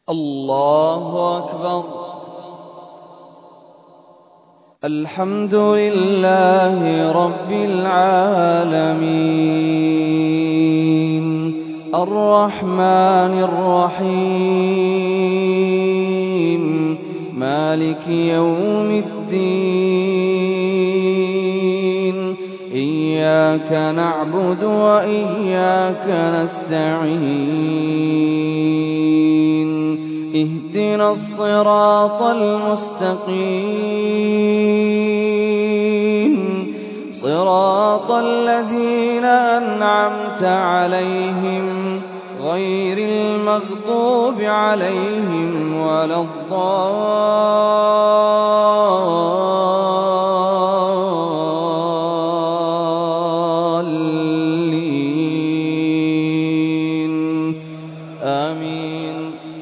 الله أكبر. الحمد لله رب العالمين الرحمن الرحيم مالك يوم الدين إياك نعبد وإياك نستعين اهدنا الصراط المستقيم صراط الذين أنعمت عليهم غير المغضوب عليهم ولا الضالين آمين.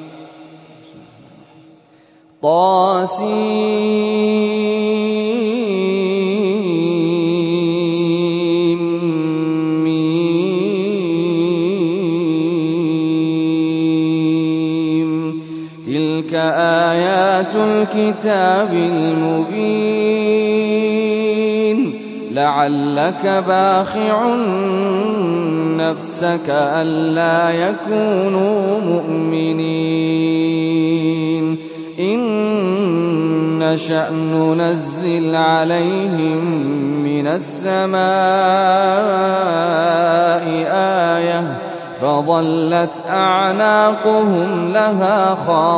تلك آيات الكتاب المبين لعلك باخع نفسك ألا يكونوا مؤمنين إن نشأ ننزل عليهم من السماء آية فظلت أعناقهم لها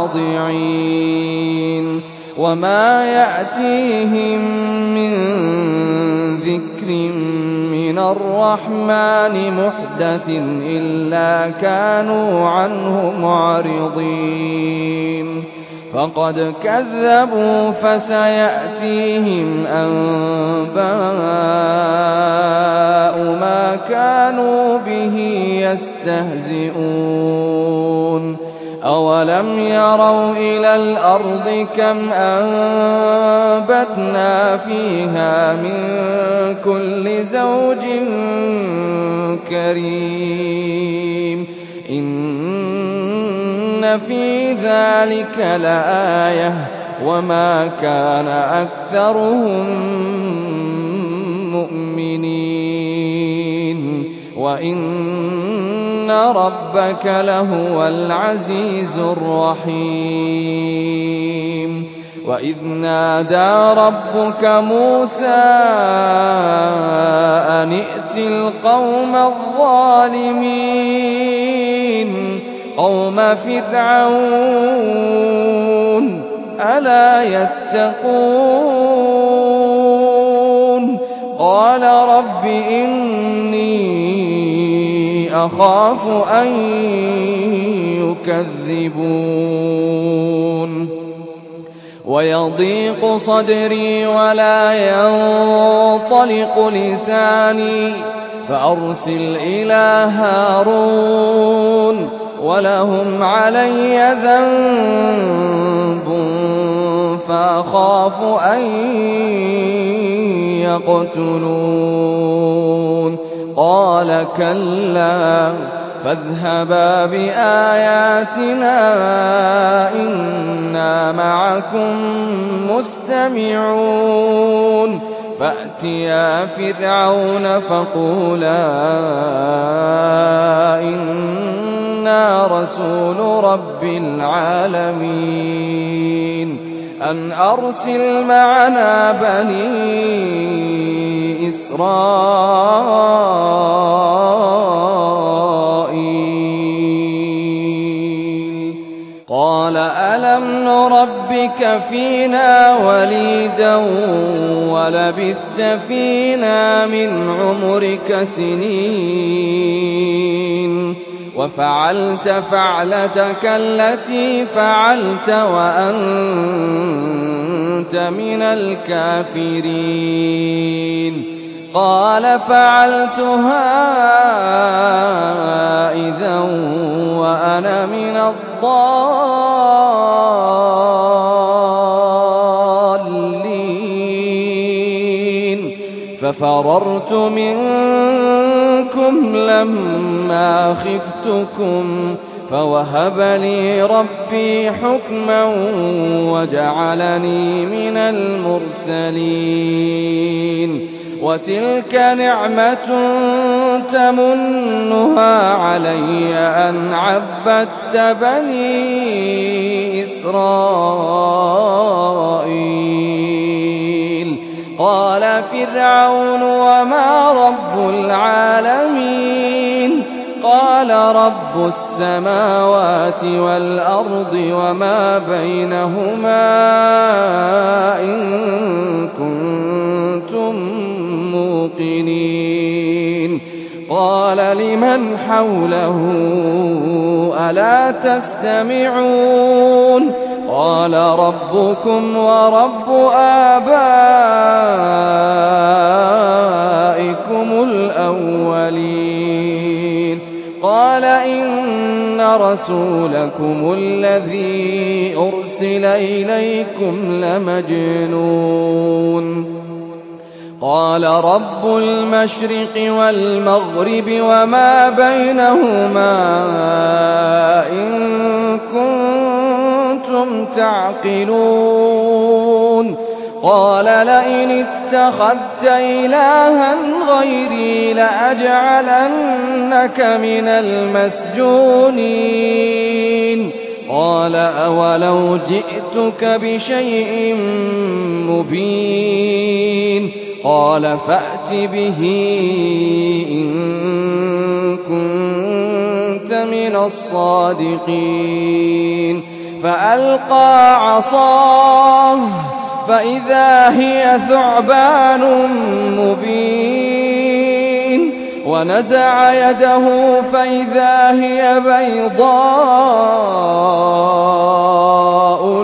خاضعين وما يأتيهم من ذكر من الرحمن محدث إلا كانوا عنه معرضين فقد كذبوا فسيأتيهم أنباء ما كانوا به يستهزئون أولم يروا إلى الأرض كم أنبتنا فيها من كل زوج كريم إن في ذلك لآية وما كان أكثرهم مؤمنين وإن ربك لهو العزيز الرحيم وإذ نادى ربك موسى أن ائت القوم الظالمين قوم فرعون ألا يتقون قال رب إني أخاف أن يكذبون ويضيق صدري ولا ينطلق لساني فأرسل إلى هارون ولهم علي ذنب فأخاف أن يقتلون قال كلا فاذهبا بآياتنا إنا معكم مستمعون فأتيا فرعون فقولا إنا رسول رب العالمين أن أرسل معنا بني إسرائيل قال ألم نربك فينا وليدا ولبثت فينا من عمرك سنين وفعلت فعلتك التي فعلت وأنت من الكافرين قال فعلتها إذا وأنا من الضالين ففررت منكم لما خفتكم فوهب لي ربي حكما وجعلني من المرسلين وتلك نعمة تمنها علي أن عبدت بني إسرائيل قال فرعون وما رب العالمين قال رب السماوات والأرض وما بينهما إن كنتم موقنين قال لمن حوله ألا تستمعون قال ربكم ورب آبائكم الأولين قال إن رسولكم الذي أرسل إليكم لمجنون قال رب المشرق والمغرب وما بينهما إن كنتم تعقلون قال لئن اتخذت إلها غيري لأجعلنك من المسجونين قال أولو جئتك بشيء مبين قال فأت به إن كنت من الصادقين فألقى عصاه فإذا هي ثعبان مبين ونزع يده فإذا هي بيضاء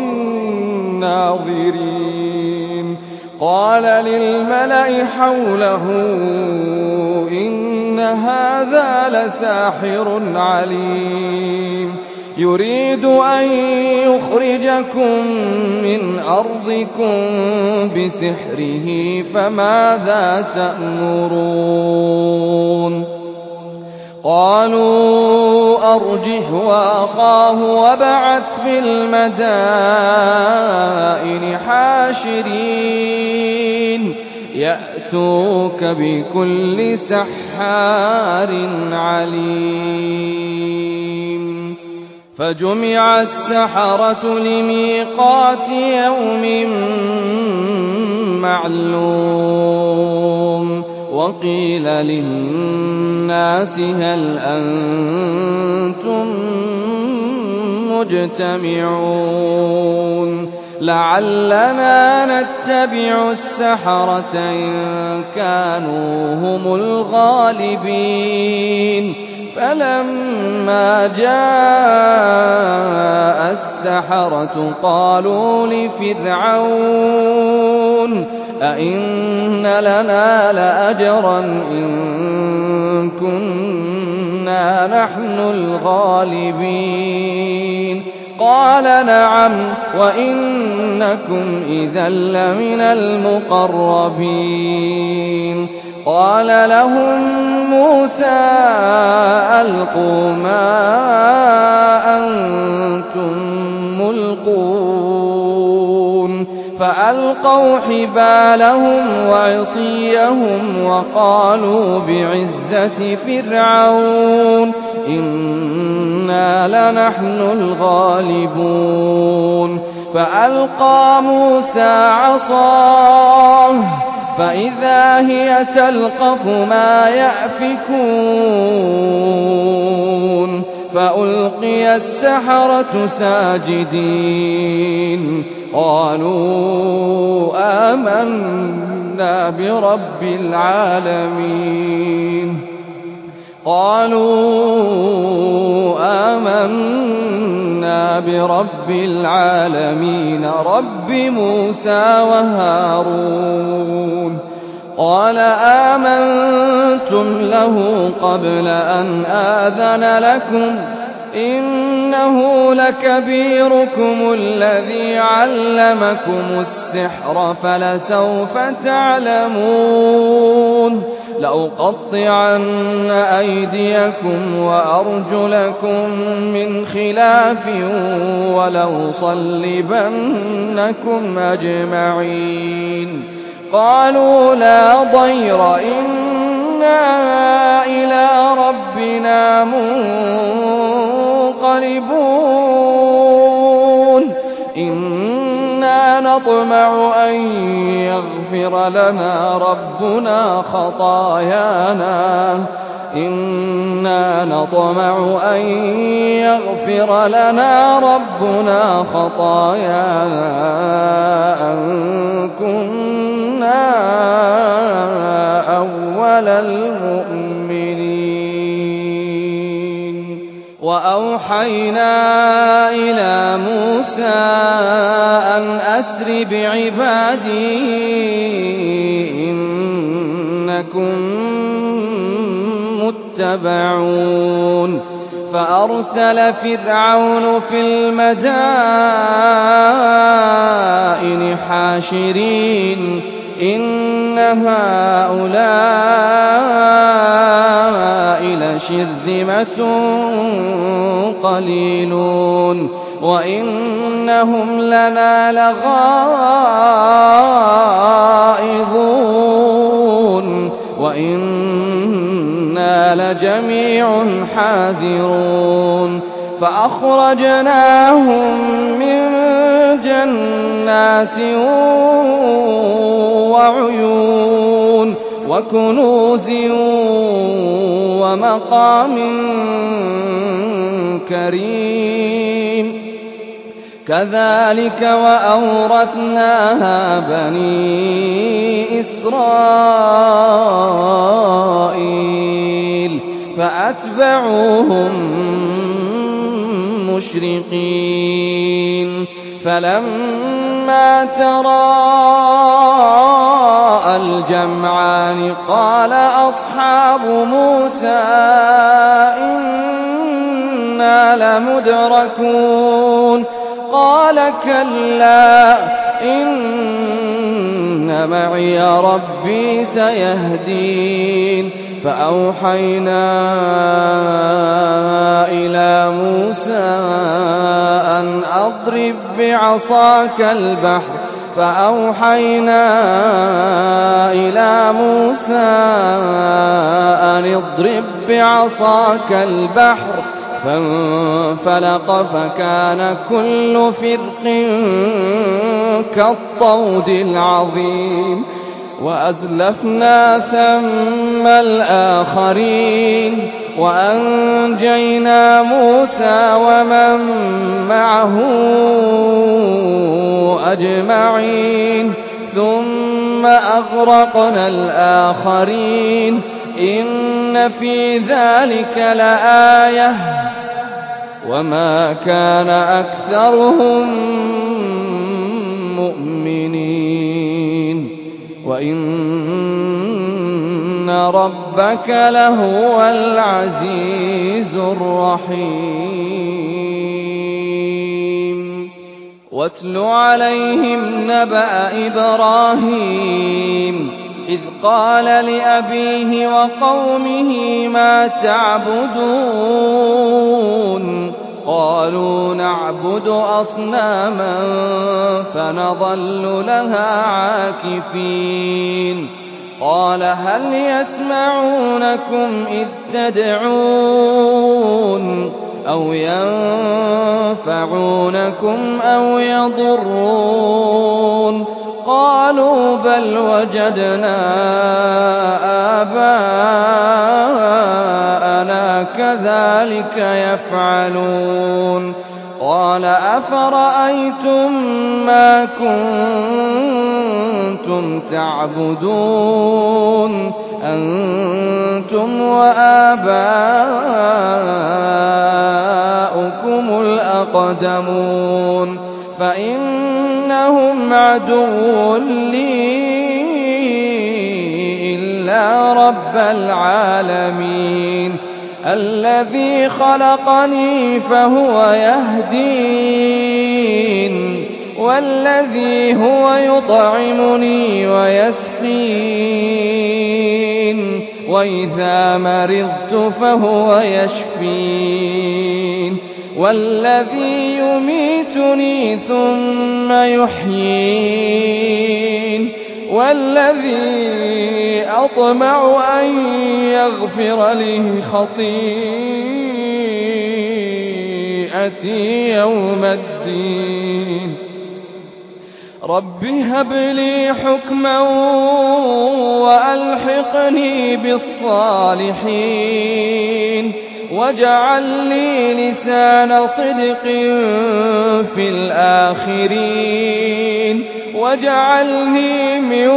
للناظرين قال للملأ حوله إن هذا لساحر عليم يريد أن يخرجكم من أرضكم بسحره فماذا تأمرون قالوا أرجه وأخاه وابعث في المدائن حاشرين يأتوك بكل سحار عليم فجمع السحرة لميقات يوم معلوم وقيل للناس هل أنتم مجتمعون لعلنا نتبع السحرة إن كانوا هم الغالبين فلما جاء السحرة قالوا لفرعون أئن لنا لأجرا إن كنا نحن الغالبين قال نعم وإنكم إذا لمن المقربين قال لهم موسى ألقوا ما أنتم ملقون فألقوا حبالهم وعصيهم وقالوا بعزة فرعون إنا لنحن الغالبون فألقى موسى عصاه فإذا هي تلقف ما يأفكون فألقي السحرة ساجدين قالوا آمنا برب العالمين رب موسى وهارون قال آمنتم له قبل أن آذن لكم إنه لكبيركم الذي علمكم السحر فلسوف تعلمون لأقطعن أيديكم وأرجلكم من خلاف ولأصلبنكم أجمعين. قالوا لا ضير إنا إلى ربنا منقلبون إنا نطمع أن يغفر لنا ربنا خطايانا أن كنا أول المؤمنين. وأوحينا إلى موسى أن أسر بعبادي إنكم متبعون. فأرسل فرعون في المدائن حاشرين إن هؤلاء لشرذمة قليلون وإنهم لنا لغائظون وإنا لجميع حاذرون. فأخرجناهم من جنات وعيون وكنوز ومقام كريم. كذلك وأورثناها بني إسرائيل فأتبعوهم مشرقين. فلما تراءى الجمعان قال أصحاب موسى إنا لمدركون. قال كلا إن معي ربي سيهدين. فأوحينا إلى موسى أن أضرب بعصاك البحر فانفلق فكان كل فرق كالطود العظيم. وأزلفنا ثم الآخرين وأنجينا موسى ومن معه أجمعين ثم أغرقنا الآخرين. إن في ذلك لآية وما كان أكثرهم مؤمنين وإن ربك لهو العزيز الرحيم. واتل عليهم نبأ إبراهيم إذ قال لأبيه وقومه ما تعبدون قالوا نعبد أصناما فنظل لها عاكفين. قال هل يسمعونكم إذ تدعون أو ينفعونكم أو يضرون؟ قالوا بل وجدنا آباءنا كذلك يفعلون. قال أفرأيتم ما كنتم تعبدون أنتم وآباؤكم الأقدمون فإنهم عدو لي إلا رب العالمين الذي خلقني فهو يهدين والذي هو يطعمني ويسقين وإذا مرضت فهو يشفين والذي يميتني ثم يحيين والذي أطمع أن يغفر لي خطيئتي يوم الدين رب هب لي حكما وألحقني بالصالحين واجعل لي لسان صدق في الآخرين واجعلني من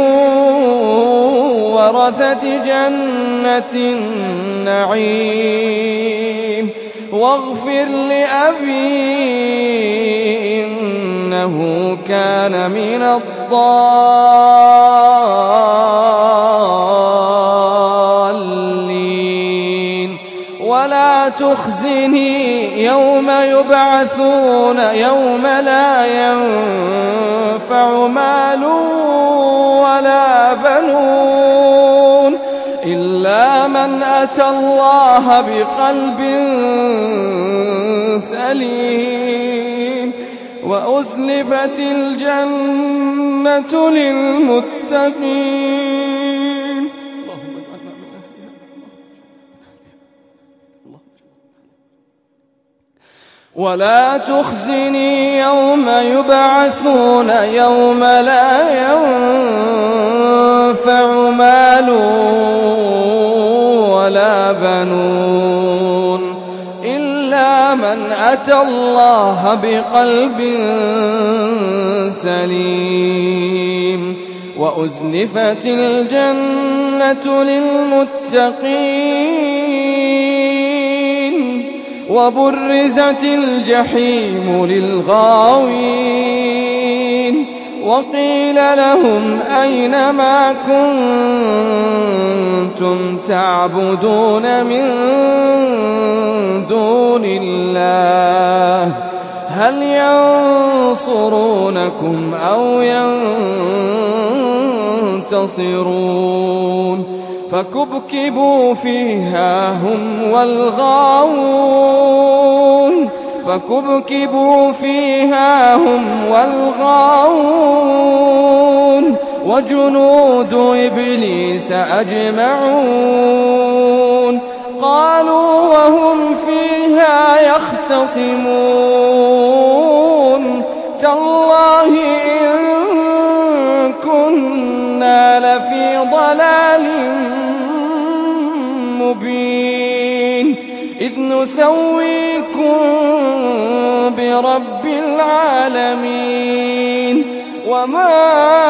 ورثة جنة النعيم واغفر لأبي إنه كان من الضالين ولا تخزني يوم يبعثون يوم لا ينفع مال ولا بنون إلا من أتى الله بقلب سليم وأزلفت الجنة للمتقين ولا تخزني يوم يبعثون يوم لا ينفع مال ولا بنون إلا من أتى الله بقلب سليم وأزلفت الجنة للمتقين وبرزت الجحيم للغاوين وقيل لهم أين ما كنتم تعبدون من دون الله هل ينصرونكم أو ينتصرون فكبكبوا فيها هم والغاوون وجنود إبليس أجمعون قالوا وهم فيها يختصمون تالله إن كنا لفي ضلال مبين إذ نسويكم برب العالمين وما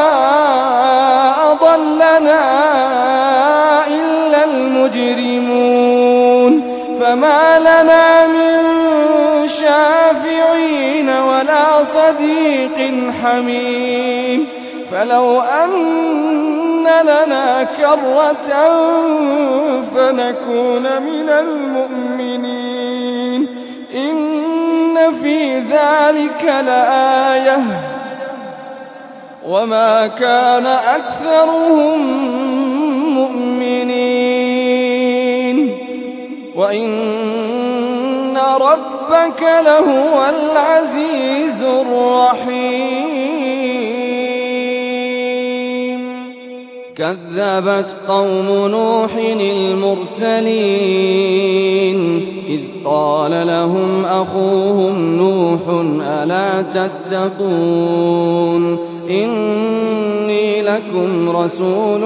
أضلنا إلا المجرمون فما لنا من شافعين ولا صديق حميم فلو أن لنا كرة فنكون من المؤمنين إن في ذلك لآية وما كان أكثرهم مؤمنين وإن ربك لهو العزيز الرحيم كذبت قوم نوح المرسلين إذ قال لهم أخوهم نوح ألا تتقون إني لكم رسول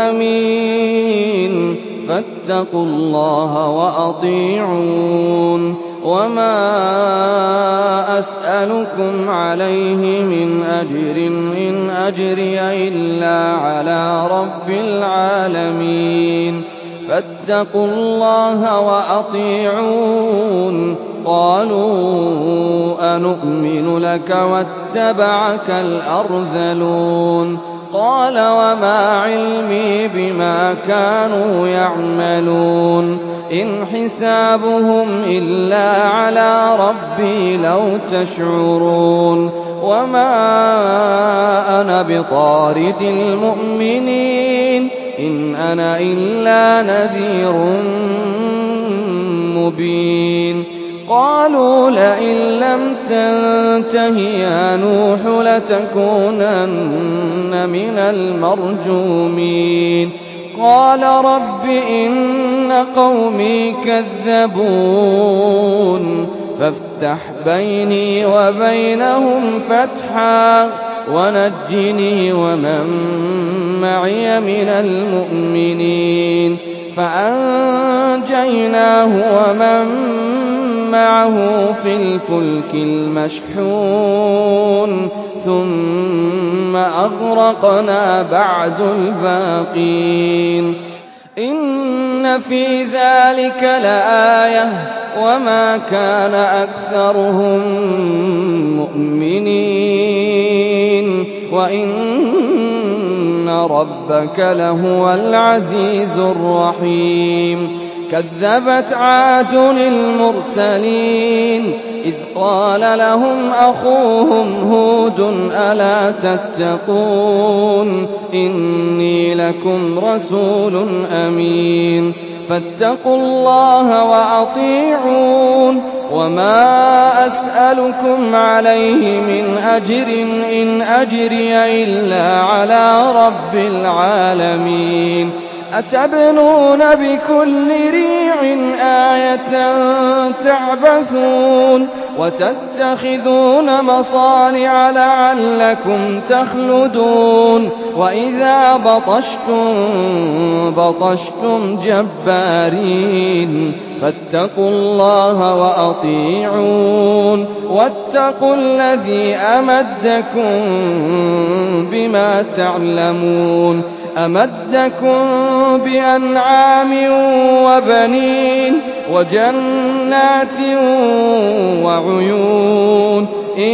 أمين فاتقوا الله وأطيعون وما أسألكم عليه من أجر إن أجري إلا على رب العالمين فاتقوا الله وأطيعون قالوا أنؤمن لك واتبعك الأرذلون قال وما علمي بما كانوا يعملون إن حسابهم إلا على ربي لو تشعرون وما أنا بطارد المؤمنين إن أنا إلا نذير مبين قالوا لئن لم تنته يا نوح لتكونن من المرجومين قال رب إن قومي كذبون فافتح بيني وبينهم فتحا ونجني ومن معي من المؤمنين فأنجيناه ومن معه في الفلك المشحون ثم أغرقنا بعد الباقين إن في ذلك لآية وما كان أكثرهم مؤمنين وإن ربك لهو العزيز الرحيم كذبت عاد المرسلين إذ قال لهم أخوهم هود ألا تتقون إني لكم رسول أمين فاتقوا الله وأطيعون وما أسألكم عليه من أجر إن أجري إلا على رب العالمين أتبنون بكل ريع آية تعبثون وتتخذون مصانع لعلكم تخلدون وإذا بطشتم جبارين فاتقوا الله وأطيعون واتقوا الذي أمدكم بما تعلمون أمدكم بأنعام وبنين وجنات وعيون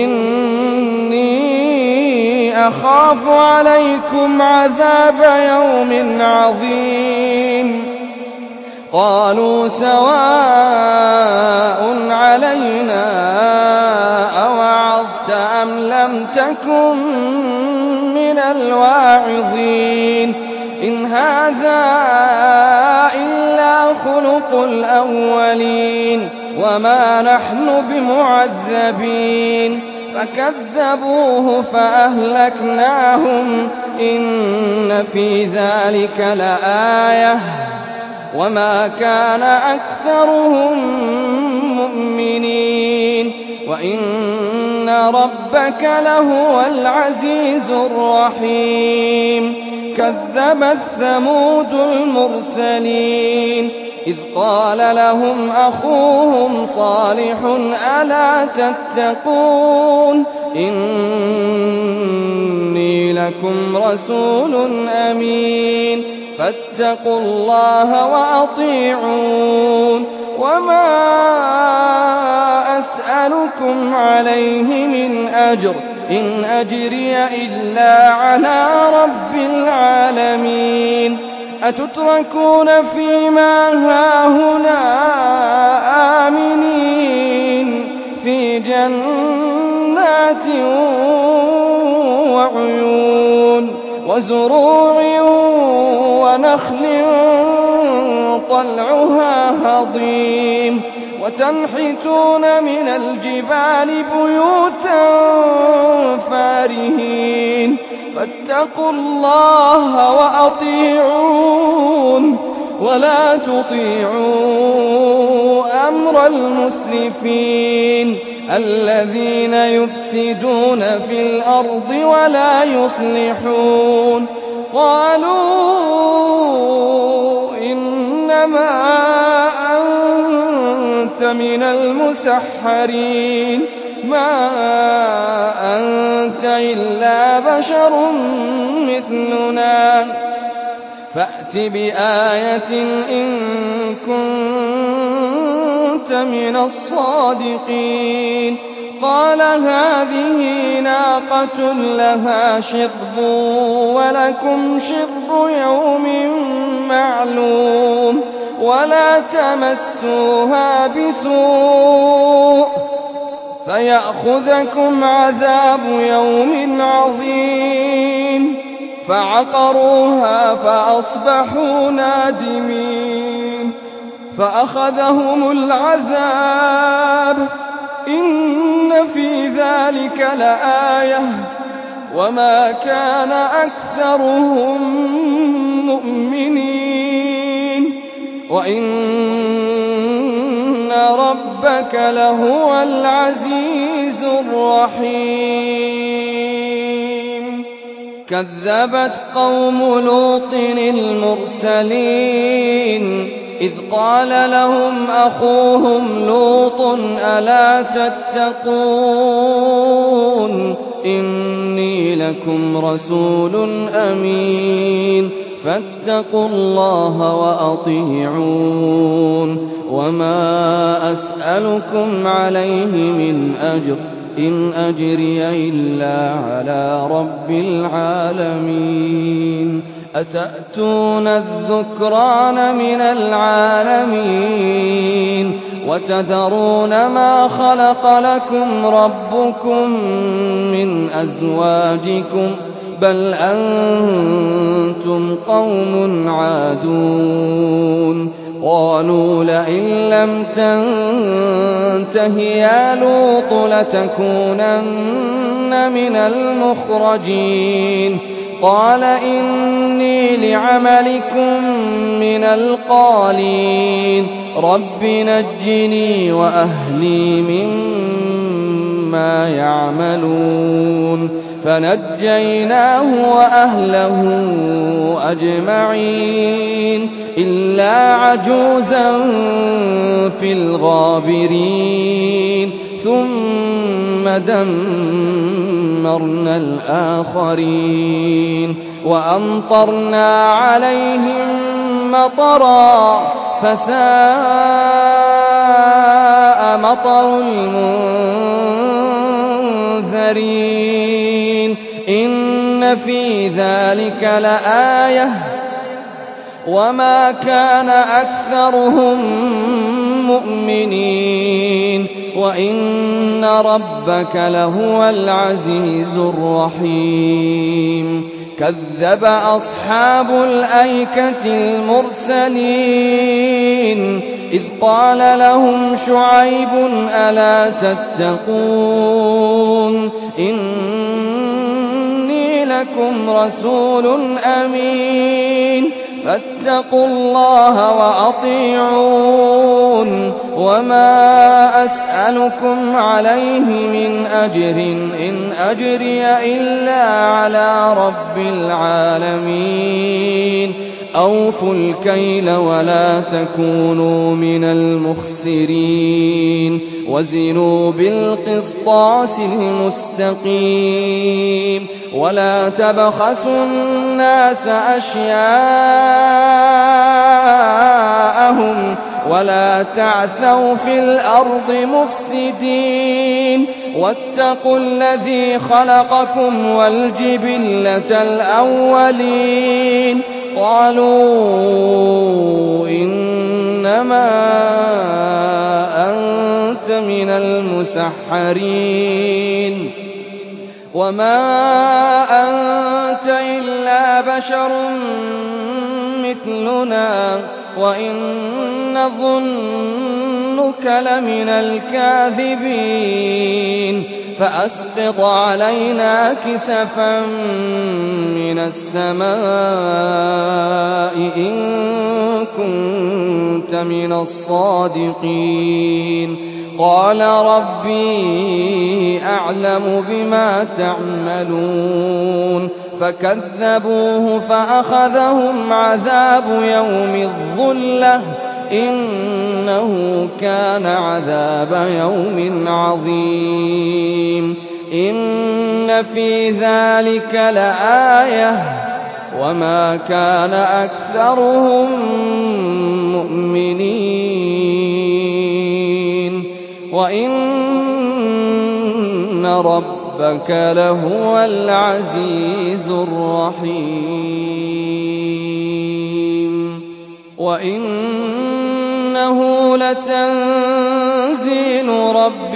إني أخاف عليكم عذاب يوم عظيم قالوا سواء علينا أوعظت أم لم تكن من الواعظين إن هذا إلا خلق الأولين وما نحن بمعذبين فكذبوه فأهلكناهم إن في ذلك لآية وما كان أكثرهم مؤمنين وإن ربك لهو العزيز الرحيم كذبت ثمود المرسلين إذ قال لهم أخوهم صالح ألا تتقون إني لكم رسول أمين فاتقوا الله وأطيعون وما أسألكم عليه من أجر إن أجري إلا على رب العالمين أتتركون فيما هاهنا آمنين في جنات وعيون وزروع ونخل طلعها هضيم وتنحتون من الجبال بيوتا فارهين فاتقوا الله وأطيعون ولا تطيعوا أمر المسرفين الذين يفسدون في الأرض ولا يصلحون قالوا إنما أنت من المسحرين ما أنت إلا بشر مثلنا فأت بآية إن كنت من الصادقين قال هذه ناقة لها شرب ولكم شرب يوم معلوم ولا تمسوها بسوء فيأخذكم عذاب يوم عظيم فعقروها فأصبحوا نادمين فأخذهم العذاب إن في ذلك لآية وما كان أكثرهم مؤمنين وإن ربك لهو العزيز الرحيم كذبت قوم لوط المرسلين إذ قال لهم أخوهم لوط ألا تتقون إني لكم رسول أمين فاتقوا الله وأطيعون وما أسألكم عليه من أجر إن أجري إلا على رب العالمين أتأتون الذكران من العالمين وتذرون ما خلق لكم ربكم من أزواجكم بل أنتم قوم عادون قالوا لئن لم تنته يا لوط لتكونن من المخرجين قال إني لعملكم من القالين رب نجني وأهلي مما يعملون فنجيناه وأهله أجمعين إلا عجوزا في الغابرين ثم دمرنا الآخرين وأمطرنا عليهم مطرا فساء مطر المنذرين إن في ذلك لآية وما كان أكثرهم مؤمنين وإن ربك لهو العزيز الرحيم كذب أصحاب الأيكة المرسلين إذ قال لهم شعيب ألا تتقون إني لكم رسول أمين فاتقوا الله وأطيعون وما أسألكم عليه من أجر إن أجري إلا على رب العالمين أوفوا الكيل ولا تكونوا من المخسرين وزنوا بالقسطاس المستقيم ولا تبخسوا الناس أشياءهم ولا تعثوا في الأرض مفسدين واتقوا الذي خلقكم والجبلة الأولين قالوا إنما أنت من المسحرين وما أنت إلا بشر مثلنا وإن نظنك لمن الكاذبين فأسقط علينا كسفا من السماء إن كنت من الصادقين قال ربي أعلم بما تعملون فكذبوه فأخذهم عذاب يوم الظلة إنه كان عذاب يوم عظيم إن في ذلك لآية وما كان أكثرهم مؤمنين وإن ربك لهو العزيز الرحيم وإنه لتنزيل رب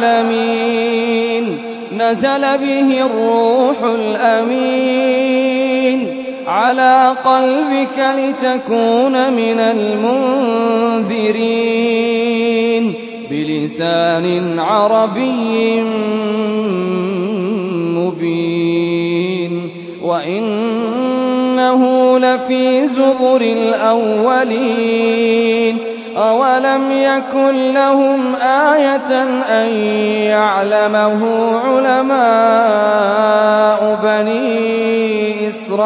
العالمين نزل به الروح الأمين على قلبك لتكون من المنذرين بلسان عربي مبين وإنه لفي زبر الأولين أولم يكن لهم آية أن يعلمه علماء بني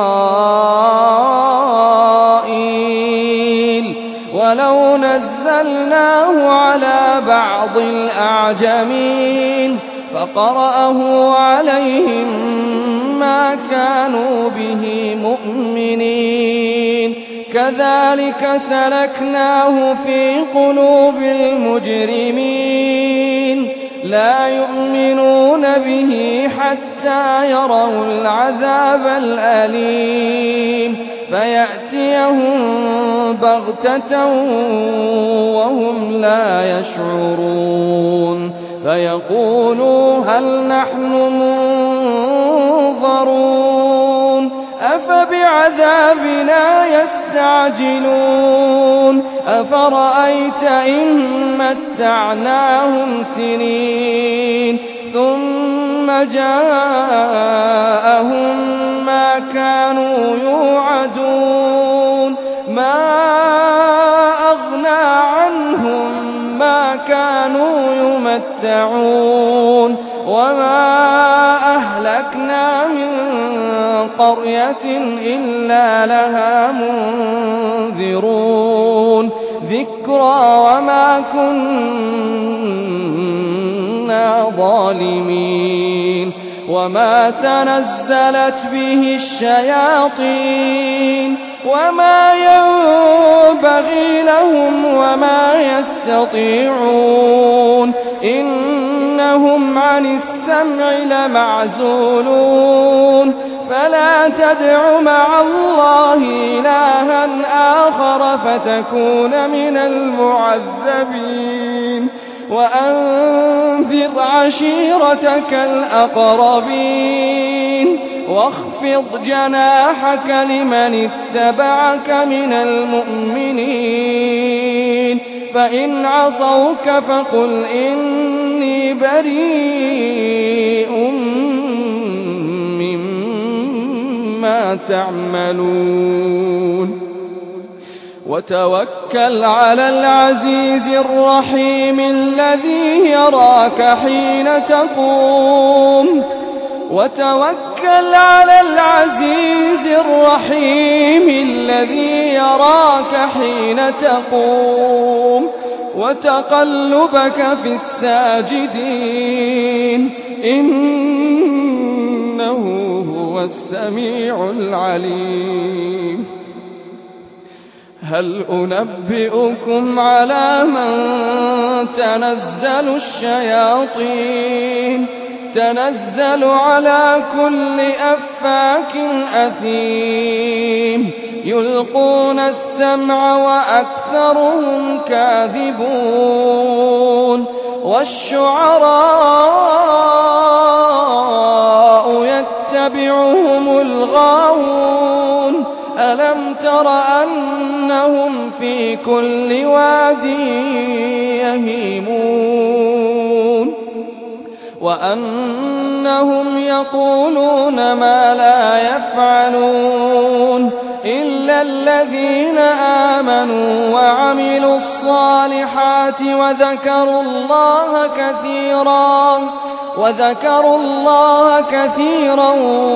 إسرائيل ولو نزلناه على بعض الأعجمين فقرأه عليهم ما كانوا به مؤمنين كذلك سلكناه في قلوب المجرمين لا يؤمنون به حتى يروا العذاب الأليم فيأتيهم بغتة وهم لا يشعرون فيقولوا هل نحن منظرون أفبعذابنا يستعجلون أفرأيت إن متعناهم سنين ثم جاءهم ما كانوا يوعدون ما أغنى عنهم ما كانوا يمتعون وما أهلكنا من قرية إلا لها منذرون ذكرى وما كنا ظالمين وما تنزلت به الشياطين وما ينبغي لهم وما يستطيعون إنهم عن السمع لمعزولون فلا تدع مع الله إلها آخر فتكون من المعذبين وأنذر عشيرتك الأقربين واخفض جناحك لمن اتبعك من المؤمنين فإن عصوك فقل إني بريء مما تعملون وتوكل على العزيز الرحيم الذي يراك حين تقوم وتوكل على العزيز الرحيم الذي يراك حين تقوم وتقلبك في الساجدين إنه هو السميع العليم هل أنبئكم على من تنزل الشياطين تنزل على كل أفاك أثيم يلقون السمع وأكثرهم كاذبون والشعراء يتبعهم الغاوون ألم تر أنهم في كل واد يهيمون وأنهم يقولون ما لا يفعلون إلا الذين آمنوا وعملوا الصالحات وذكروا الله كثيرا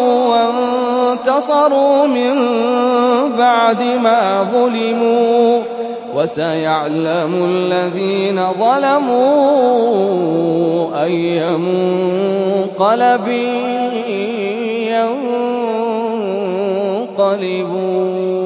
وانتصروا من بعد ما ظلموا وسيعلم الذين ظلموا أي منقلب ينقلبون